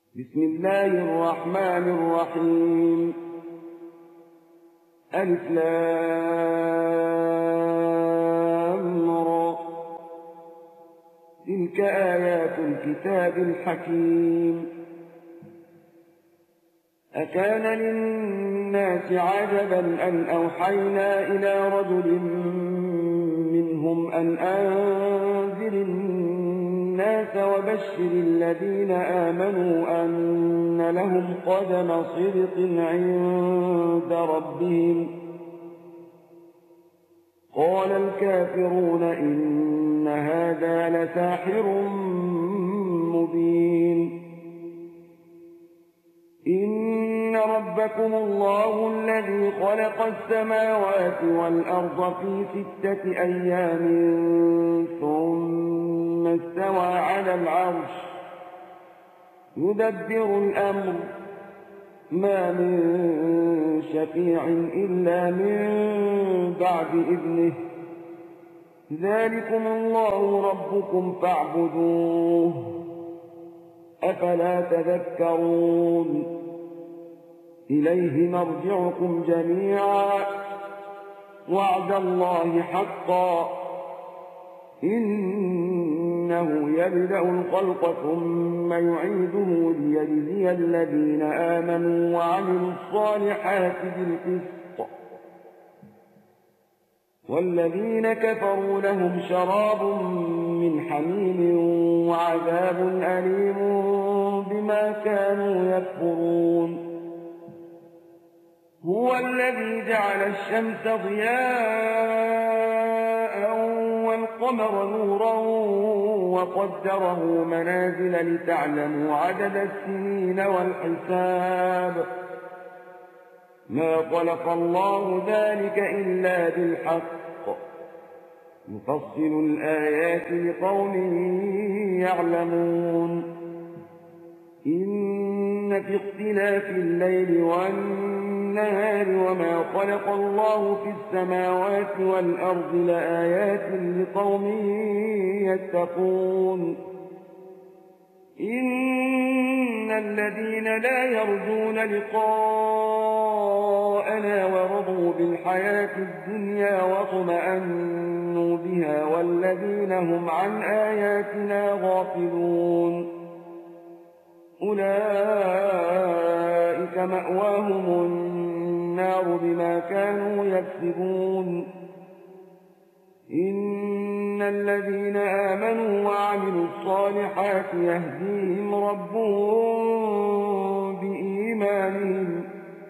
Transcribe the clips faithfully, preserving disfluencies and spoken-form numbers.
بسم الله الرحمن الرحيم. ألف لام را. تلك آيات الكتاب الحكيم. أكان للناس عجبا أن أوحينا إلى رجل منهم أن أنذر الناس وبشر الذين آمنوا أن لهم قدم صدق عند ربهم. قال الكافرون إن هذا لساحر مبين. إن ربكم الله الذي خلق السماوات والأرض في ستة أيام ثم استوى على العرش يدبر الأمر ما من شفيع إلا من بعد إذنه. ذلكم الله ربكم فاعبدوه أفلا تذكرون. إليه مرجعكم جميعا وعد الله حقا إنه يبدأ الخلق ثم يعيده ليجزي الذين آمنوا وعملوا الصالحات بالقسط والذين كفروا لهم شراب من حميم وعذاب أليم بما كانوا يكفرون. هو الذي جعل الشمس ضياء والقمر نورا وقدره منازل لتعلموا عدد السنين والحساب. ما خلق الله ذلك إلا بالحق يفصل الآيات لقوم يعلمون. إن في اختلاف الليل والنهار وما خلق الله في السماوات والأرض لآيات لقوم يتقون. إن الذين لا يرجون لقاءنا ورضوا بالحياة الدنيا واطمأنوا بها والذين هم عن آياتنا غافلون أولئك مأواهم النار بما كانوا يكسبون. إن الذين آمنوا وعملوا الصالحات يهديهم ربهم بإيمانهم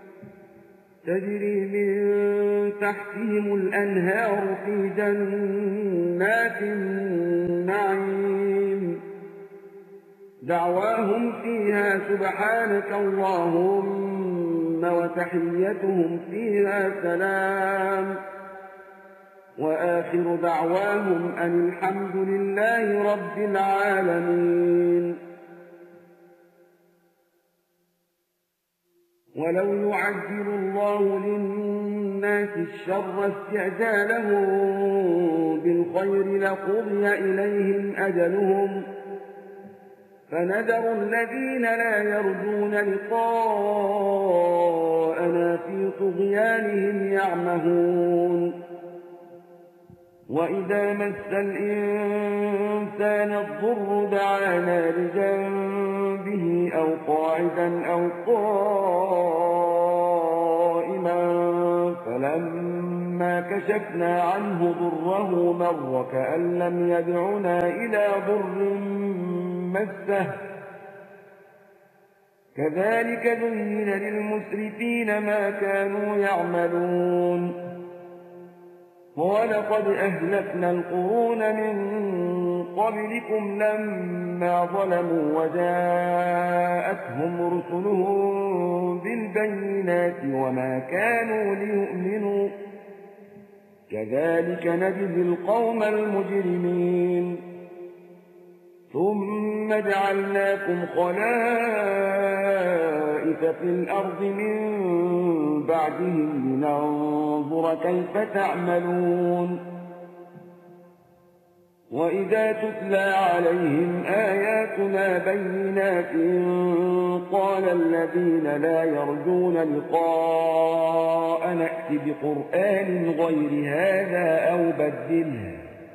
تجري من تحتهم الأنهار في جنات النعيم دعواهم فيها سبحانك اللهم وتحيتهم فيها سلام وآخر دعواهم أن الحمد لله رب العالمين. ولو يعجل الله للناس الشر استعجالهم بالخير لقضي إليهم أجلهم فنذر الذين لا يرجون لقاءنا في طغيانهم يعمهون. وإذا مس الإنسان الضر دعانا لجنبه أو قاعدا أو قائما فلما كشفنا عنه ضره مر كأن لم يدعنا إلى ضر مسه كذلك زين للمسرفين ما كانوا يعملون. ولقد أهلكنا القرون من قبلكم لما ظلموا وجاءتهم رسلهم بالبينات وما كانوا ليؤمنوا كذلك نجزي القوم المجرمين. ثم جعلناكم خلائف في الأرض من بعدهم لننظر كيف تعملون. وإذا تتلى عليهم آياتنا بينات قال الذين لا يرجون لقاء نأت بقرآن غير هذا أو بدله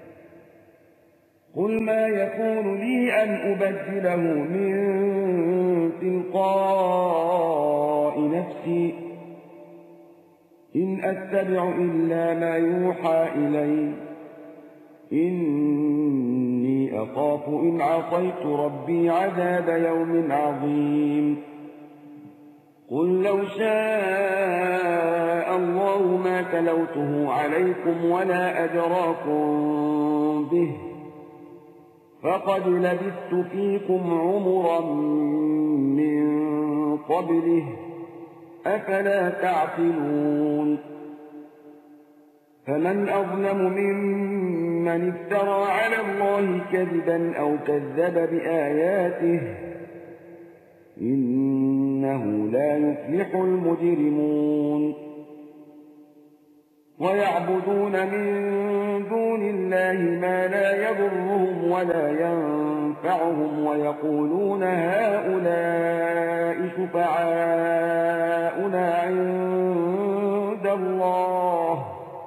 قل ما يكون لي أن أبدله من تلقاء نفسي إن أتبع إلا ما يوحى إلي إني أخاف إن عصيت ربي عذاب يوم عظيم قل لو شاء الله ما تلوته عليكم ولا أدراكم به فقد لبثت فيكم عمرا من قبله أفلا تعقلون فمن أظلم ممن افترى على الله كذبا أو كذب بآياته إنه لا يفلح المجرمون ويعبدون من دون الله ما لا يضرهم ولا ينفعهم ويقولون هؤلاء شفعاؤنا عند الله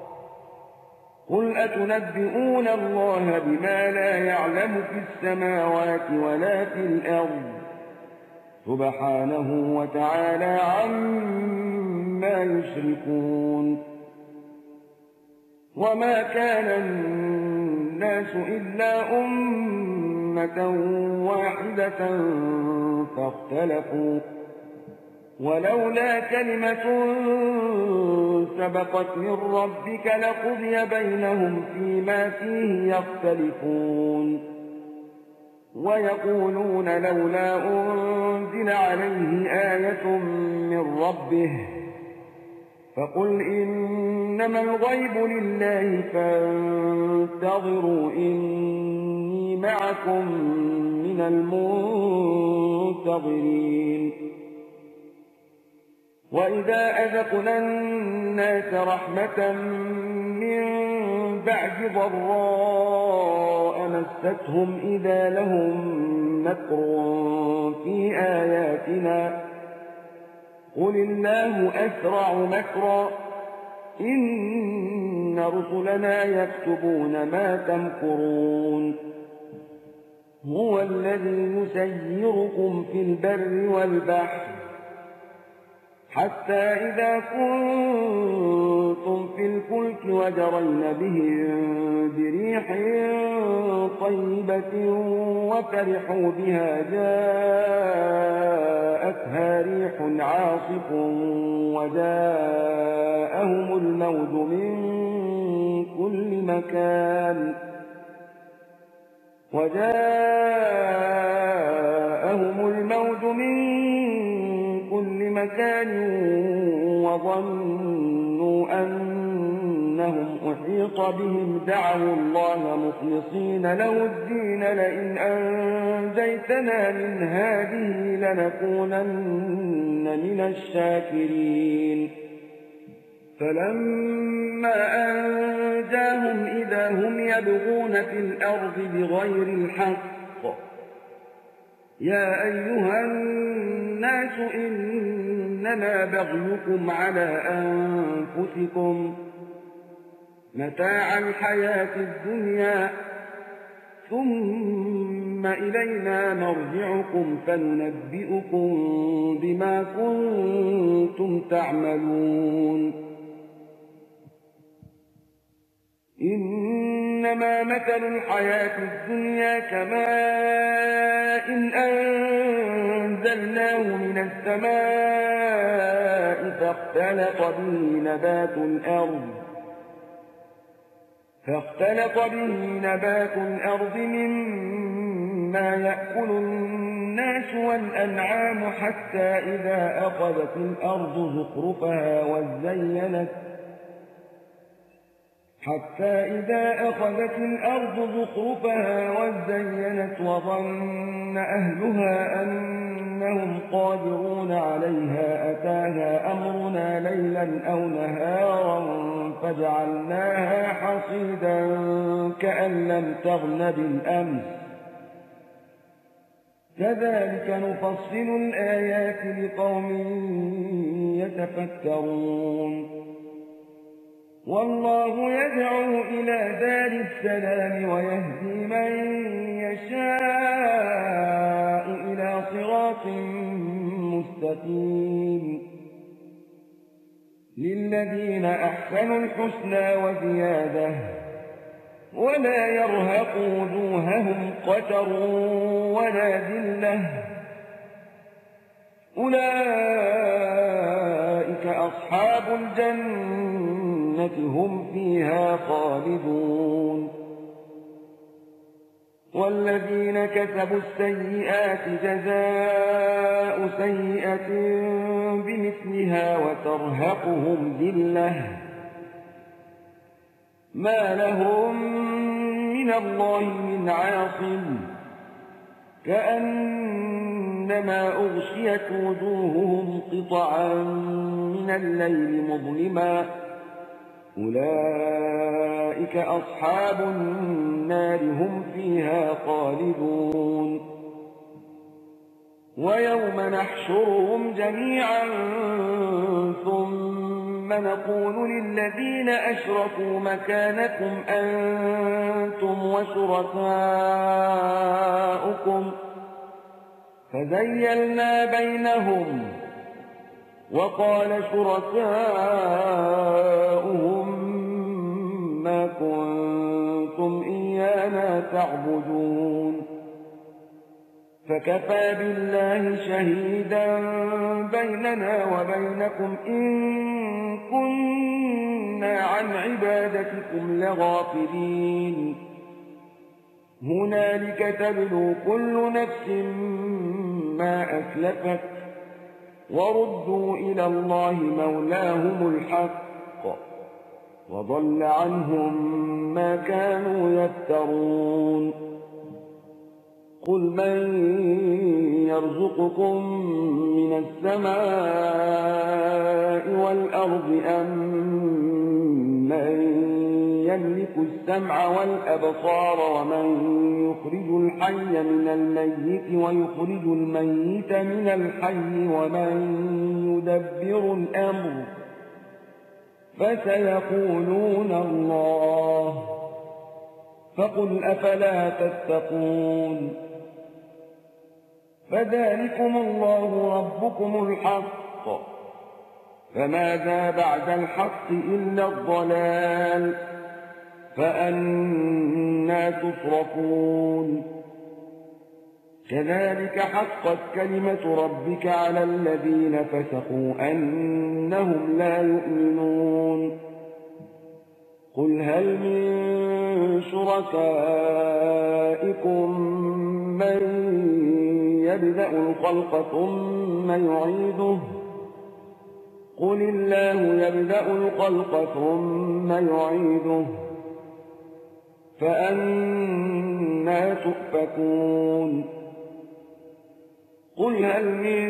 قل أتنبئون الله بما لا يعلم في السماوات ولا في الأرض سبحانه وتعالى عما يشركون وما كان الناس إلا أمة واحدة فاختلفوا ولولا كلمة سبقت من ربك لقضي بينهم فيما فيه يختلفون ويقولون لولا أنزل عليه آية من ربه فقل إنما الغيب لله فانتظروا إني معكم من المنتظرين وإذا أذقنا الناس رحمة من بعد ضراء مستهم إذا لهم مكر في آياتنا قل الله أسرع مكرا إن رسلنا يكتبون ما تمكرون هو الذي يسيركم في البر والبحر حتى إذا كنتم في الفلك وجرين بهم بريح طيبة وفرحوا بها جاءتها ريح عاصف وجاءهم الموج من كل مكان وجاءهم الموج من كل مكان وظنوا أنهم أحيط بهم دعوا الله مخلصين له الدين لئن أنجيتنا من هذه لنكونن من الشاكرين فلما أنجاهم إذا هم يبغون في الأرض بغير الحق يا أيها الناس إنما بغيكم على أنفسكم متاع الحياة الدنيا ثم إلينا مرجعكم فننبئكم بما كنتم تعملون إنما مثل الحياة الدنيا كماء إن أنزلناه من السماء فاختلط به نبات الأرض فاختلط به نبات الأرض مما يأكل الناس والأنعام حتى إذا أخذت الأرض زخرفها وزينت حتى إذا أخذت الأرض زخرفها وزينت وظن أهلها أنهم قادرون عليها أتاها أمرنا ليلا أو نهارا فجعلناها حصيدا كأن لم تغن بالأمس كذلك نفصل الآيات لقوم يتفكرون والله يدعو إلى دار السلام ويهدي من يشاء إلى صراط مستقيم للذين أحسنوا الحسنى وزيادة ولا يرهق وجوههم قتر ولا ذلة أولئك أصحاب الجنة هم فيها خالدون والذين كسبوا السيئات جزاء سيئة بمثلها وترهقهم ذلة ما لهم من الله من عاصم كأنما أغشيت وجوههم قطعا من الليل مظلما أولئك أصحاب النار هم فيها خالدون ويوم نحشرهم جميعا ثم نقول للذين أشركوا مكانكم أنتم وشركاؤكم فزيلنا بينهم وقال شركاؤهم ما كنتم إيانا تعبدون فكفى بالله شهيدا بيننا وبينكم إن كنا عن عبادتكم لغافلين هنالك تبلو كل نفس ما أسلفت وردوا إلى الله مولاهم الحق وضل عنهم ما كانوا يفترون قل من يرزقكم من السماء والأرض أم من يملك السمع والأبصار ومن يخرج الحي من الميت ويخرج الميت من الحي ومن يدبر الأمر فسيقولون الله فقل أفلا تتقون فذلكم الله ربكم الحق فماذا بعد الحق إلا الضلال فأنى تصرفون كذلك حقت كلمة ربك على الذين فسقوا أنهم لا يؤمنون قل هل من شركائكم من يبدأ الخلق ثم يعيده قل الله يبدأ الخلق ثم يعيده فأنى تؤفكون قل هل من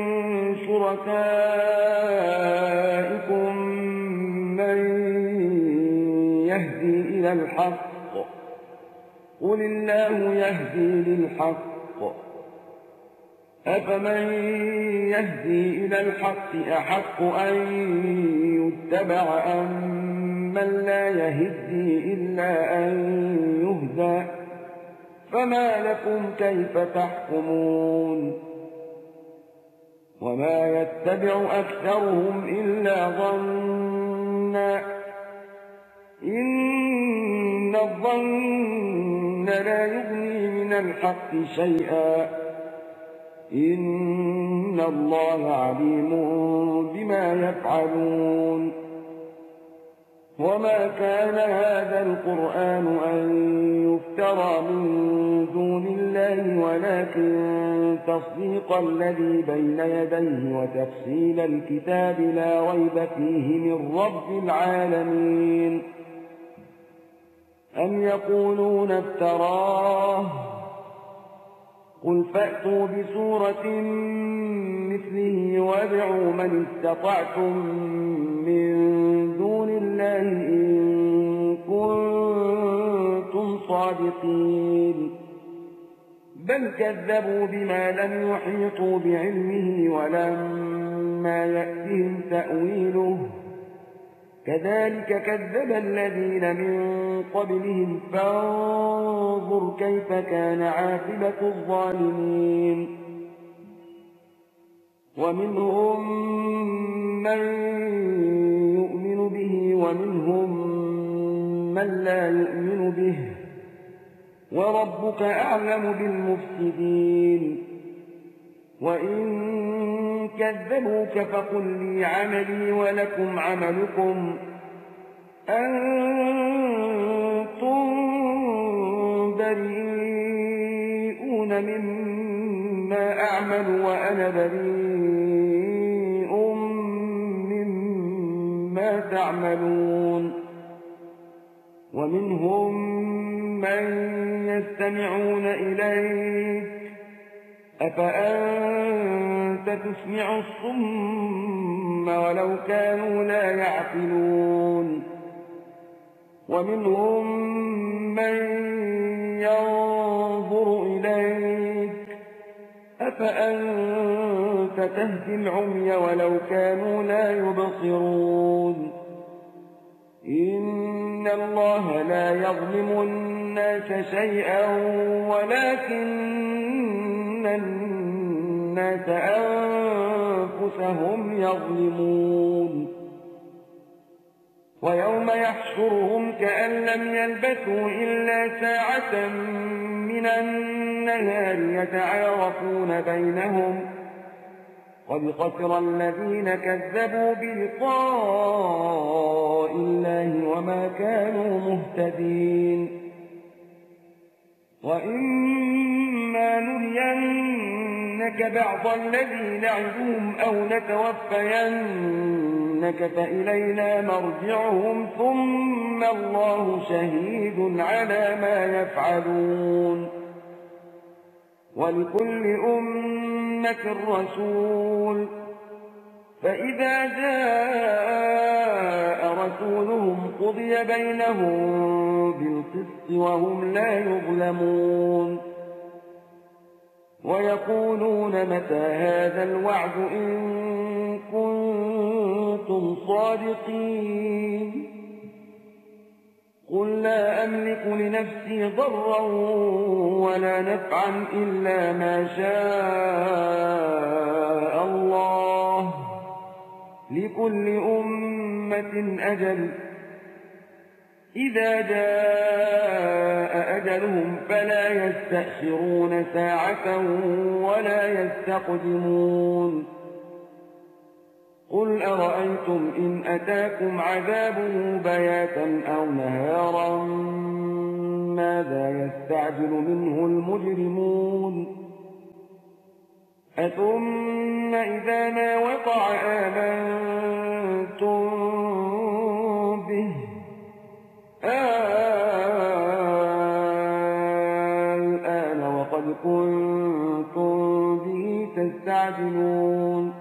شركائكم من يهدي إلى الحق قل الله يهدي للحق أفمن يهدي إلى الحق أحق أن يتبع أم من لا يهدي إلا أن يهدى فما لكم كيف تحكمون وما يتبع أكثرهم إلا ظنا إن الظن لا يغني من الحق شيئا إن الله عليم بما يفعلون وما كان هذا القرآن أن يفترى من دون الله ولكن تصديق الذي بين يديه وتفصيل الكتاب لا ريب فيه من رب العالمين أم يقولون افتراه قل فأتوا بسورة مثله وادعوا من استطعتم من دون الله الله إن كنتم صادقين بل كذبوا بما لم يحيطوا بعلمه ولما يأتهم تأويله كذلك كذب الذين من قبلهم فانظر كيف كان عاقبة الظالمين ومنهم من يؤمن به ومنهم من لا يؤمن به وربك أعلم بالمفسدين وإن كذبوك فقل لي عملي ولكم عملكم أنتم بريئون مما أعمل وأنا بريء مما تعملون ومنهم من يستمعون إليك أفأنت تسمع الصم ولو كانوا لا يعقلون ومنهم من ينظر إليك أفأنت تهدي العمي ولو كانوا لا يبصرون إن الله لا يظلم الناس شيئا ولكن الناس أنفسهم يظلمون ويوم يحشرهم كأن لم يلبثوا إلا ساعة من النهار يتعارفون بينهم قد خسر الذين كذبوا بلقاء الله وما كانوا مهتدين وإما نرينك بعض الذي نعدهم أو نتوفينك فإلينا مرجعهم ثم الله شهيد على ما يفعلون ولكل أمة رسول فإذا جاء رسولهم قضي بينهم بالقسط وهم لا يظلمون ويقولون متى هذا الوعد إن كنتم صادقين قل لا أملك لنفسي ضرا ولا نفعا إلا ما شاء الله لكل أمة أجل إذا جاء أجلهم فلا يستأخرون ساعة ولا يستقدمون قل أرأيتم إن أتاكم عذابه بياتا أو نهارا ماذا يستعجل منه المجرمون أثم إذا ما وقع آمنتم به الآن وقد كنتم به تستعجلون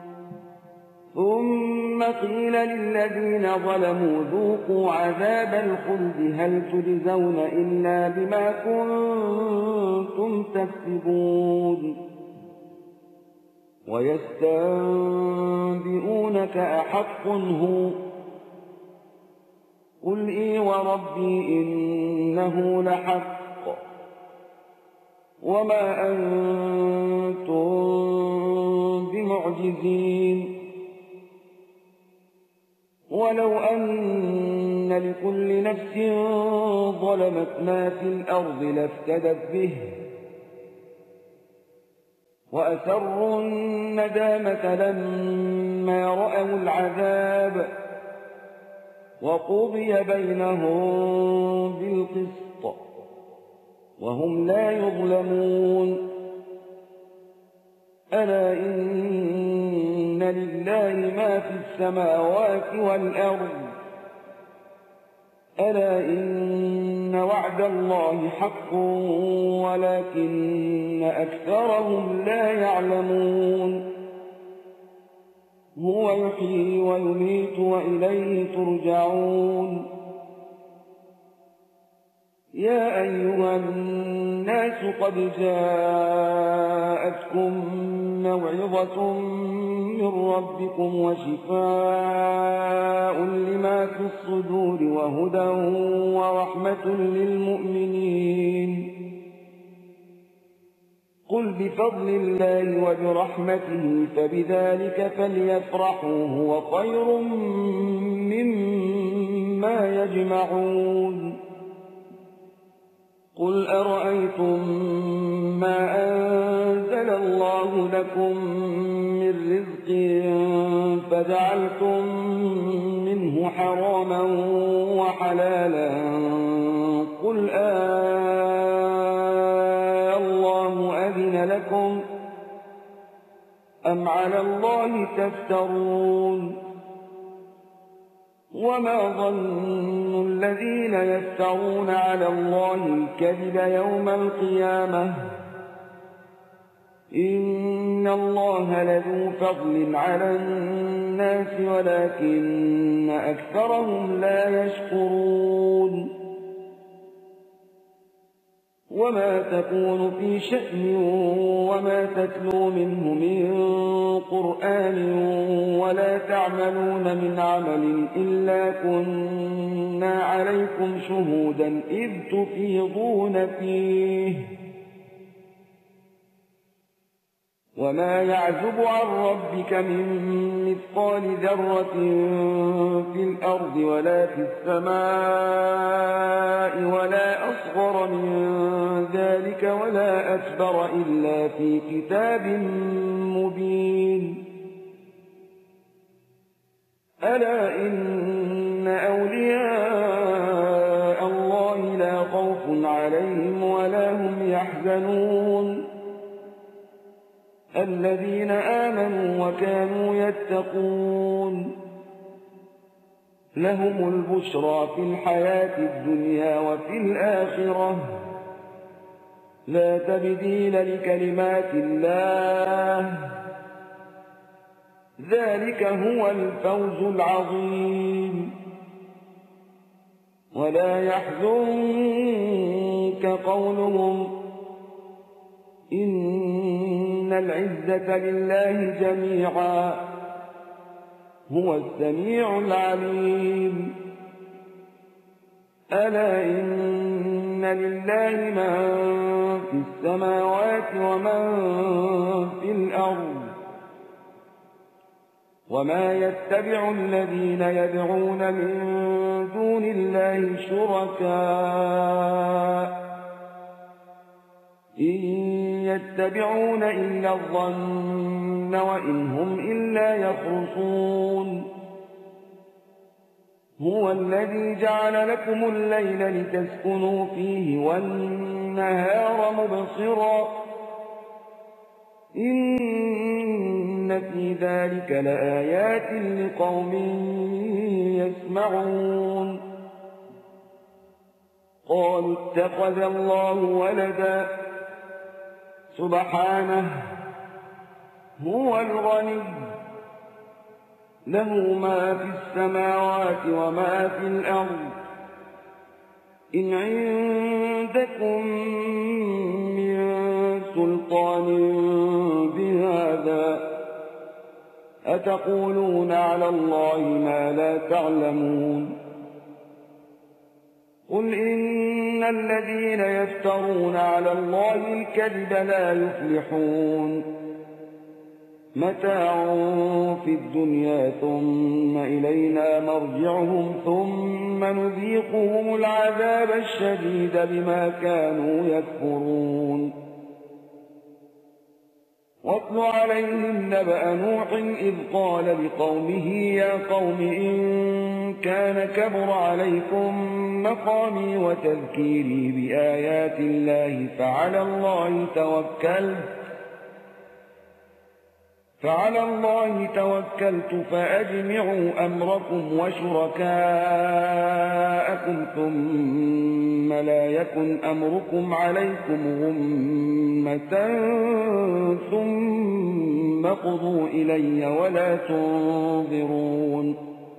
ثم قيل للذين ظلموا ذوقوا عذاب الخلد هل تجزون إلا بما كنتم تكسبون ويستنبئونك أحق هو قل إي وربي إنه لحق وما أنتم بمعجزين ولو أن لكل نفس ظلمت ما في الأرض لافتدت به وأسروا الندامة لما رأوا العذاب وقضي بينهم بالقسط وهم لا يظلمون ألا إن لله ما في السماوات والأرض ألا إن وعد الله حق ولكن أكثرهم لا يعلمون هو يحيي ويميت وإليه ترجعون. يا أيها الناس قد جاءتكم موعظة من ربكم وشفاء لما في الصدور وهدى ورحمة للمؤمنين. قل بفضل الله وبرحمته فبذلك فليفرحوا هو خير مما يجمعون. قل أرأيتم ما أنزل الله لكم من رزق فجعلتم منه حراما وحلالا قل آه الله أذن لكم أم على الله تفترون. وما ظن الذين يفترون على الله الكذب يوم القيامة إن الله لذو فضل على الناس ولكن أكثرهم لا يشكرون. وما تكون في شأن وما تتلو منه من قرآن ولا تعملون من عمل إلا كنا عليكم شهودا إذ تفيضون فيه. وما يعزب عن ربك من مثقال ذرة في الأرض ولا في السماء ولا أصغر من ذلك ولا أكبر إلا في كتاب مبين. ألا إن أولياء الله لا خوف عليهم ولا هم يحزنون الذين آمنوا وكانوا يتقون. لهم البشرى في الحياة الدنيا وفي الآخرة لا تبديل لكلمات الله ذلك هو الفوز العظيم. ولا يحزنك قولهم إن العزة لله جميعا هو السميع العليم. ألا إن لله من في السماوات ومن في الأرض وما يتبع الذين يدعون من دون الله شركاء إن يتبعون إلا الظن وإن هم إلا يخرصون. هو الذي جعل لكم الليل لتسكنوا فيه والنهار مبصرا إن في ذلك لآيات لقوم يسمعون. قالوا اتخذ الله ولدا سبحانه هو الغني له ما في السماوات وما في الأرض إن عندكم من سلطان بهذا أتقولون على الله ما لا تعلمون. قل إن الذين يفترون على الله الكذب لا يفلحون متاع في الدنيا ثم إلينا مرجعهم ثم نذيقهم العذاب الشديد بما كانوا يكفرون. واتل عليهم نبأ نوح إذ قال لقومه يا قوم إن كان كبر عليكم مقامي وتذكيري بآيات الله فعلى الله توكلت فعلى الله توكلت فأجمعوا أمركم وشركاءكم ثم لا يكن أمركم عليكم غمة ثم قضوا إلي ولا تنظرون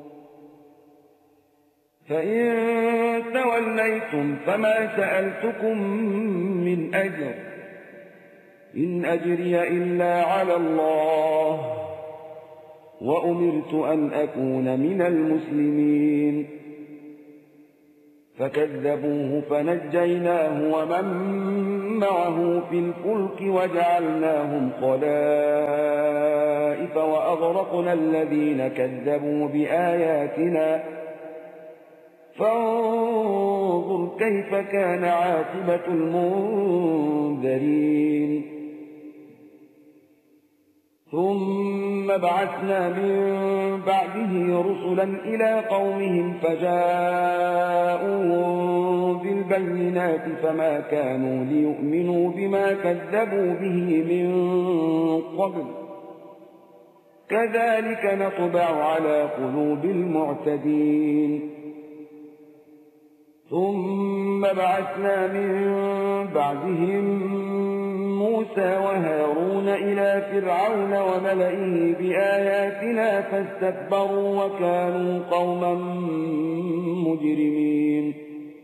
فإن توليتم فما سألتكم من أجر إن أجري إلا على الله وأمرت أن أكون من المسلمين فكذبوه فنجيناه ومن معه في الفلك وجعلناهم خلائف وأغرقنا الذين كذبوا بآياتنا فانظر كيف كان عاقبة المنذرين ثم بعثنا من بعده رسلا إلى قومهم فجاءوهم بالبينات فما كانوا ليؤمنوا بما كذبوا به من قبل كذلك نطبع على قلوب المعتدين ثم بعثنا من بعدهم موسى وهارون إلى فرعون وملئه بآياتنا فاستكبروا وكانوا قوما مجرمين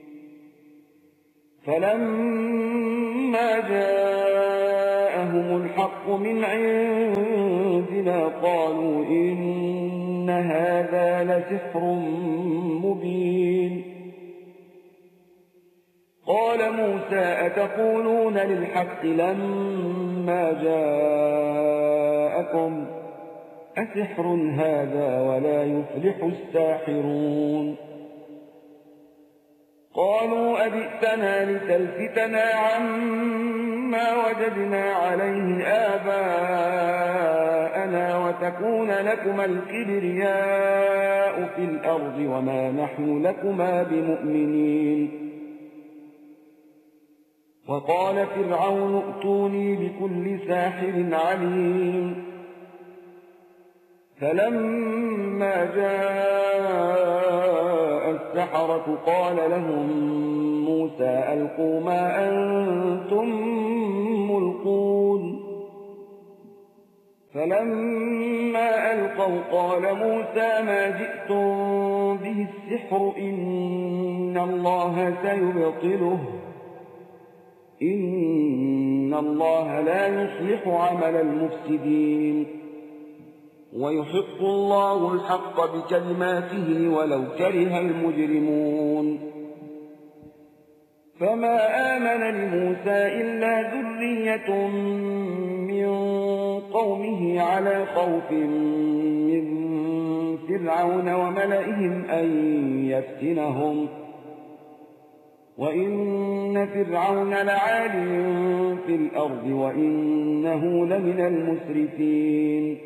فلما جاءهم الحق من عندنا قالوا إن هذا لسحر مبين قال موسى أتقولون للحق لما جاءكم أسحر هذا ولا يفلح الساحرون قالوا أجئتنا لتلفتنا عما وجدنا عليه آباءنا وتكون لكما الكبرياء في الأرض وما نحن لكما بمؤمنين وقال فرعون ائتوني بكل ساحر عليم فلما جاء السحرة قال لهم موسى ألقوا ما أنتم ملقون فلما ألقوا قال موسى ما جئتم به السحر إن الله سيبطله إن الله لا يصلح عمل المفسدين ويحق الله الحق بكلماته ولو كره المجرمون فما آمن لموسى إلا ذرية من قومه على خوف من فرعون وملئهم أن يفتنهم وإن فرعون لعال في الأرض وإنه لمن المسرفين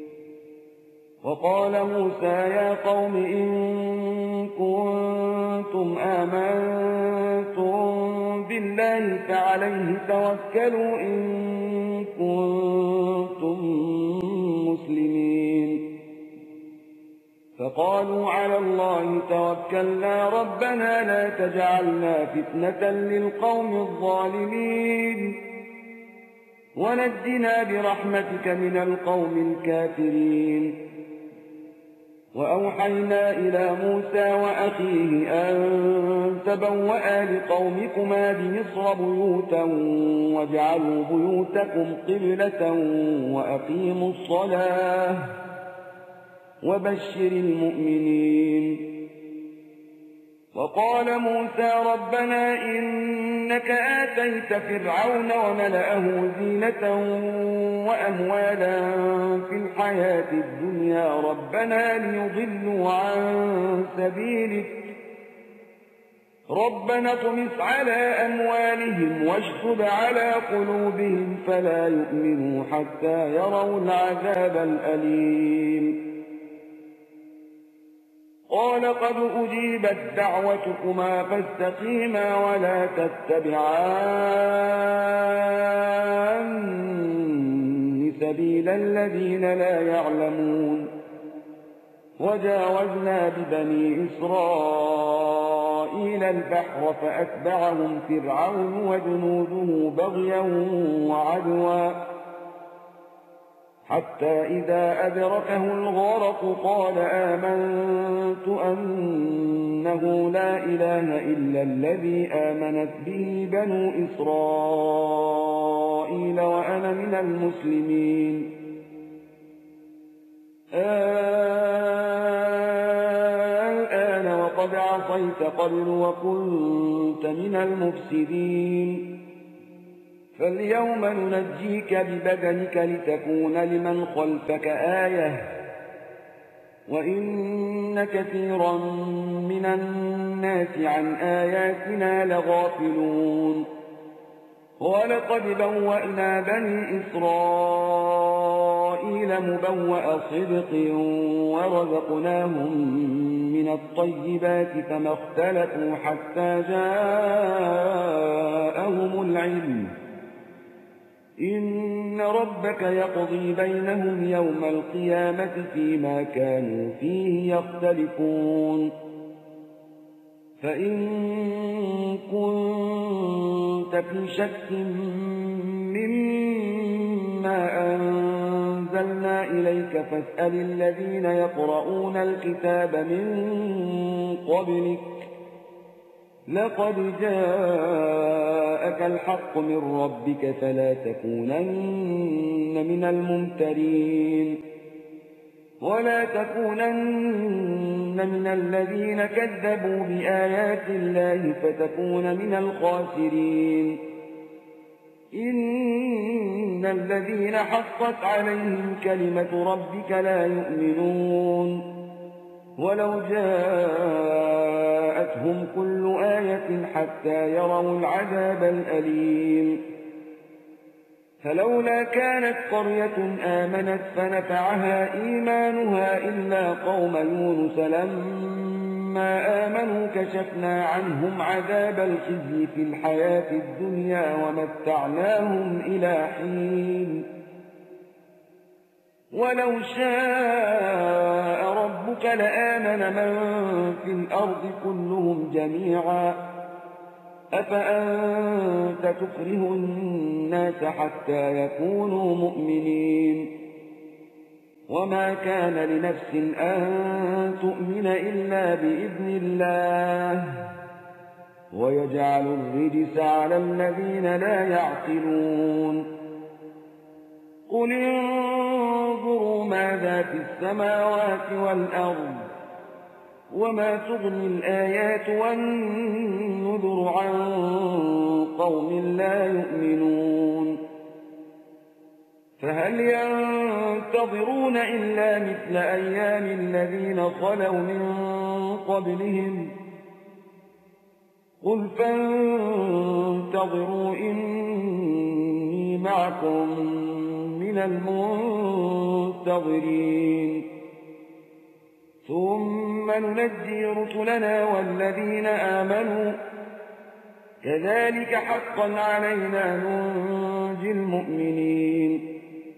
وقال موسى يا قوم إن كنتم آمنتم بالله فعليه توكلوا إن كنتم مسلمين فقالوا على الله توكلنا ربنا لا تجعلنا فتنة للقوم الظالمين ونجنا برحمتك من القوم الكافرين وأوحينا إلى موسى وأخيه أن تبوأ لقومكما بمصر بيوتا واجعلوا بيوتكم قبلة وأقيموا الصلاة وبشر المؤمنين وقال موسى ربنا إنك آتيت فرعون وملأه زينة وأموالا في الحياة الدنيا ربنا ليضلوا عن سبيلك ربنا اطمس على أموالهم واشدد على قلوبهم فلا يؤمنوا حتى يروا العذاب الأليم قال قد أجيبت دعوتكما فاستقيما ولا تتبعان سبيل الذين لا يعلمون وجاوزنا ببني إسرائيل البحر فأتبعهم فرعون وجنوده بغيا وعدوا حتى إذا أدركه الغرق قال آمنت أنه لا إله إلا الذي آمنت به بنو إسرائيل وأنا من المسلمين الآن وقد عصيت قبل وكنت من المفسدين فاليوم ننجيك ببدنك لتكون لمن خلفك آية وإن كثيرا من الناس عن آياتنا لغافلون ولقد بوأنا بني إسرائيل مبوأ صدق ورزقناهم من الطيبات فما اختلفوا حتى جاءهم العلم إن ربك يقضي بينهم يوم القيامة فيما كانوا فيه يختلفون فإن كنت في شك مما أنزلنا إليك فاسأل الذين يقرؤون الكتاب من قبلك لقد جاءك الحق من ربك فلا تكونن من الممترين ولا تكونن من الذين كذبوا بآيات الله فتكون من الخاسرين إن الذين حقت عليهم كلمة ربك لا يؤمنون ولو جاءتهم كل آية حتى يروا العذاب الأليم فلولا كانت قرية آمنت فنفعها إيمانها إلا قوم يونس لما آمنوا كشفنا عنهم عذاب الخزي في الحياة الدنيا ومتعناهم إلى حين ولو شاء ربك لآمن من في الأرض كلهم جميعا أفأنت تكره الناس حتى يكونوا مؤمنين وما كان لنفس أن تؤمن إلا بإذن الله ويجعل الرجس على الذين لا يعقلون قل انظروا ماذا في السماوات والأرض وما تغني الآيات والنذر عن قوم لا يؤمنون فهل ينتظرون إلا مثل أيام الذين خلوا من قبلهم قل فانتظروا إني معكم من المنتظرين ثم ننجي رسلنا والذين آمنوا كذلك حقا علينا ننجي المؤمنين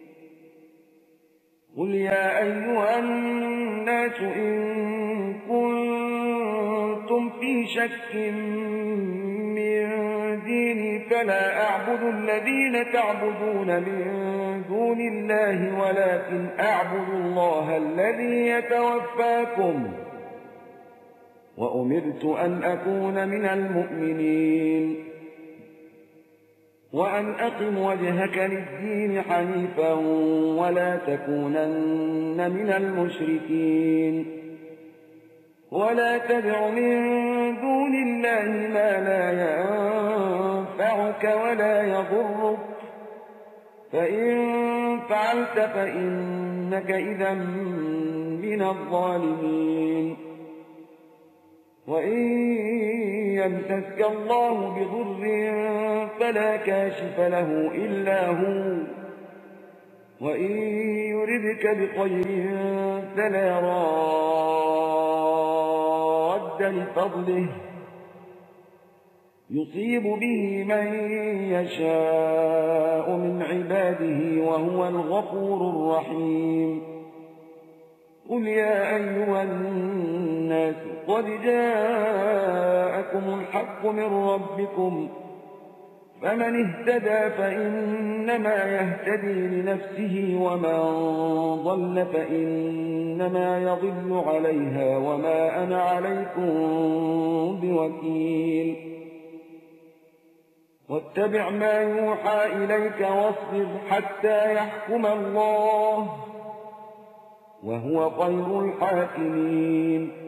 قل يا أيها الناس إن كنتم في شك من ديني فلا أعبد الذين تعبدون من دون الله ولكن أعبد الله الذي يتوفاكم وأمرت أن أكون من المؤمنين وأن أقم وجهك للدين حنيفا ولا تكونن من المشركين ولا تدع من دون الله ما لا ينفعك ولا يضرك فإن فعلت فإنك إذا من الظالمين وإن يمسسك الله بضر فلا كاشف له إلا هو وإن يردك بخير فلا راد لفضله يصيب به من يشاء من عباده وهو الغفور الرحيم قل يا أيها الناس قد جاءكم الحق من ربكم فمن اهتدى فإنما يهتدي لنفسه ومن ضل فإنما يضل عليها وما أنا عليكم بوكيل واتبع ما يوحى إليك واصبر حتى يحكم الله وهو خير الحاكمين